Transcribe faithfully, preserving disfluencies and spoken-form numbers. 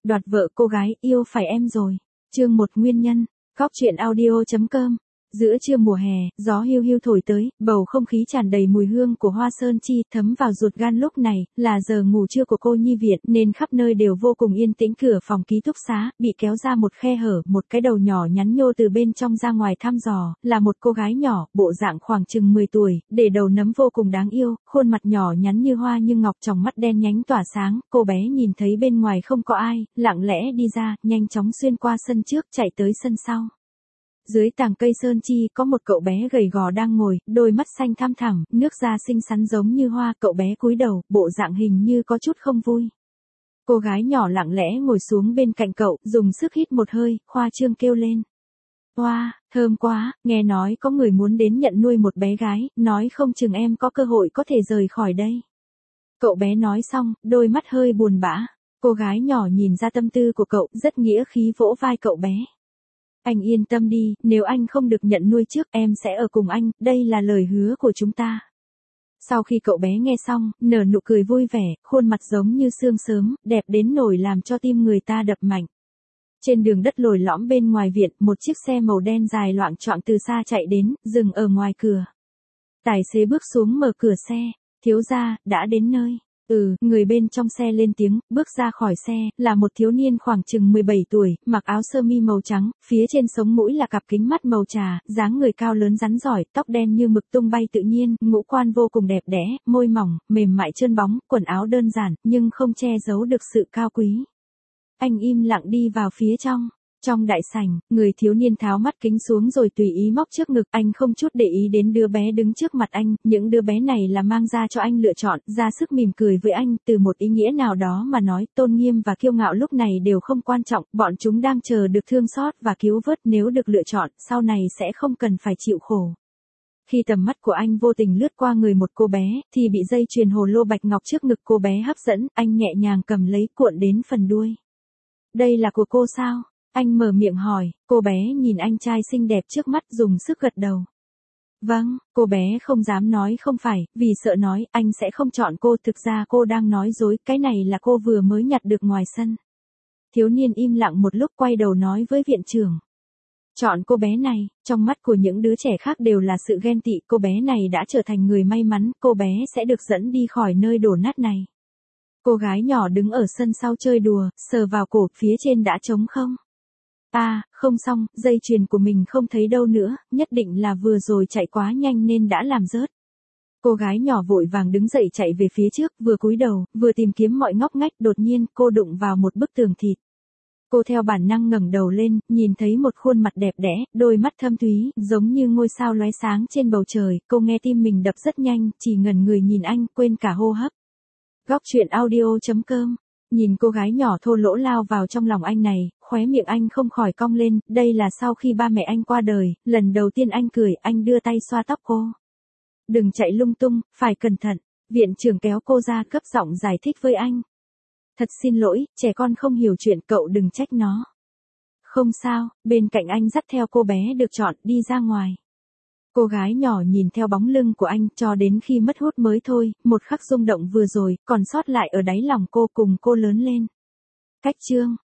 đoạt vợ cô gái, yêu phải em rồi. Chương một nguyên nhân. Góc truyện audio chấm com. Giữa trưa mùa hè, gió hiu hiu thổi tới, bầu không khí tràn đầy mùi hương của hoa sơn chi thấm vào ruột gan. Lúc này là giờ ngủ trưa của cô nhi viện, nên khắp nơi đều vô cùng yên tĩnh. Cửa phòng ký túc xá bị kéo ra một khe hở, một cái đầu nhỏ nhắn nhô từ bên trong ra ngoài thăm dò, là một cô gái nhỏ, bộ dạng khoảng chừng mười tuổi, để đầu nấm vô cùng đáng yêu, khuôn mặt nhỏ nhắn như hoa như ngọc, tròng mắt đen nhánh tỏa sáng. Cô bé nhìn thấy bên ngoài không có ai, lặng lẽ đi ra, nhanh chóng xuyên qua sân trước, chạy tới sân sau. Dưới tàng cây sơn chi có một cậu bé gầy gò đang ngồi, đôi mắt xanh thăm thẳm, nước da xinh xắn giống như hoa. Cậu bé cúi đầu, bộ dạng hình như có chút không vui. Cô gái nhỏ lặng lẽ ngồi xuống bên cạnh cậu, dùng sức hít một hơi, khoa trương kêu lên. Oa, wow, thơm quá, nghe nói có người muốn đến nhận nuôi một bé gái, nói không chừng em có cơ hội có thể rời khỏi đây. Cậu bé nói xong, đôi mắt hơi buồn bã. Cô gái nhỏ nhìn ra tâm tư của cậu, rất nghĩa khí vỗ vai cậu bé. Anh yên tâm đi, nếu anh không được nhận nuôi trước, em sẽ ở cùng anh, đây là lời hứa của chúng ta. Sau khi cậu bé nghe xong, nở nụ cười vui vẻ, khuôn mặt giống như sương sớm, đẹp đến nổi làm cho tim người ta đập mạnh. Trên đường đất lồi lõm bên ngoài viện, một chiếc xe màu đen dài loạng choạng từ xa chạy đến, dừng ở ngoài cửa. Tài xế bước xuống mở cửa xe, thiếu gia, đã đến nơi. Ừ, người bên trong xe lên tiếng, bước ra khỏi xe, là một thiếu niên khoảng chừng mười bảy tuổi, mặc áo sơ mi màu trắng, phía trên sống mũi là cặp kính mắt màu trà, dáng người cao lớn rắn giỏi, tóc đen như mực tung bay tự nhiên, ngũ quan vô cùng đẹp đẽ, môi mỏng, mềm mại trơn bóng, quần áo đơn giản, nhưng không che giấu được sự cao quý. Anh im lặng đi vào phía trong. Trong đại sảnh, người thiếu niên tháo mắt kính xuống rồi tùy ý móc trước ngực, anh không chút để ý đến đứa bé đứng trước mặt anh, những đứa bé này là mang ra cho anh lựa chọn, ra sức mỉm cười với anh, từ một ý nghĩa nào đó mà nói, tôn nghiêm và kiêu ngạo lúc này đều không quan trọng, bọn chúng đang chờ được thương xót và cứu vớt, nếu được lựa chọn, sau này sẽ không cần phải chịu khổ. Khi tầm mắt của anh vô tình lướt qua người một cô bé, thì bị dây chuyền hồ lô bạch ngọc trước ngực cô bé hấp dẫn, anh nhẹ nhàng cầm lấy cuộn đến phần đuôi. Đây là của cô sao? Anh mở miệng hỏi, cô bé nhìn anh trai xinh đẹp trước mắt dùng sức gật đầu. Vâng, cô bé không dám nói không phải, vì sợ nói anh sẽ không chọn cô, thực ra cô đang nói dối, cái này là cô vừa mới nhặt được ngoài sân. Thiếu niên im lặng một lúc quay đầu nói với viện trưởng. Chọn cô bé này, trong mắt của những đứa trẻ khác đều là sự ghen tị, cô bé này đã trở thành người may mắn, cô bé sẽ được dẫn đi khỏi nơi đổ nát này. Cô gái nhỏ đứng ở sân sau chơi đùa, sờ vào cổ, phía trên đã trống không. À, không xong, dây chuyền của mình không thấy đâu nữa, nhất định là vừa rồi chạy quá nhanh nên đã làm rớt. Cô gái nhỏ vội vàng đứng dậy chạy về phía trước, vừa cúi đầu, vừa tìm kiếm mọi ngóc ngách, đột nhiên cô đụng vào một bức tường thịt. Cô theo bản năng ngẩng đầu lên, nhìn thấy một khuôn mặt đẹp đẽ, đôi mắt thâm thúy, giống như ngôi sao lóe sáng trên bầu trời, cô nghe tim mình đập rất nhanh, chỉ ngẩn người nhìn anh, quên cả hô hấp. Góc truyện audio chấm com. Nhìn cô gái nhỏ thô lỗ lao vào trong lòng anh này, khóe miệng anh không khỏi cong lên, đây là sau khi ba mẹ anh qua đời, lần đầu tiên anh cười, anh đưa tay xoa tóc cô. Đừng chạy lung tung, phải cẩn thận, viện trưởng kéo cô ra cấp giọng giải thích với anh. Thật xin lỗi, trẻ con không hiểu chuyện, cậu đừng trách nó. Không sao, bên cạnh anh dắt theo cô bé được chọn, đi ra ngoài. Cô gái nhỏ nhìn theo bóng lưng của anh cho đến khi mất hút mới thôi, một khắc rung động vừa rồi, còn sót lại ở đáy lòng cô cùng cô lớn lên. Cách chương.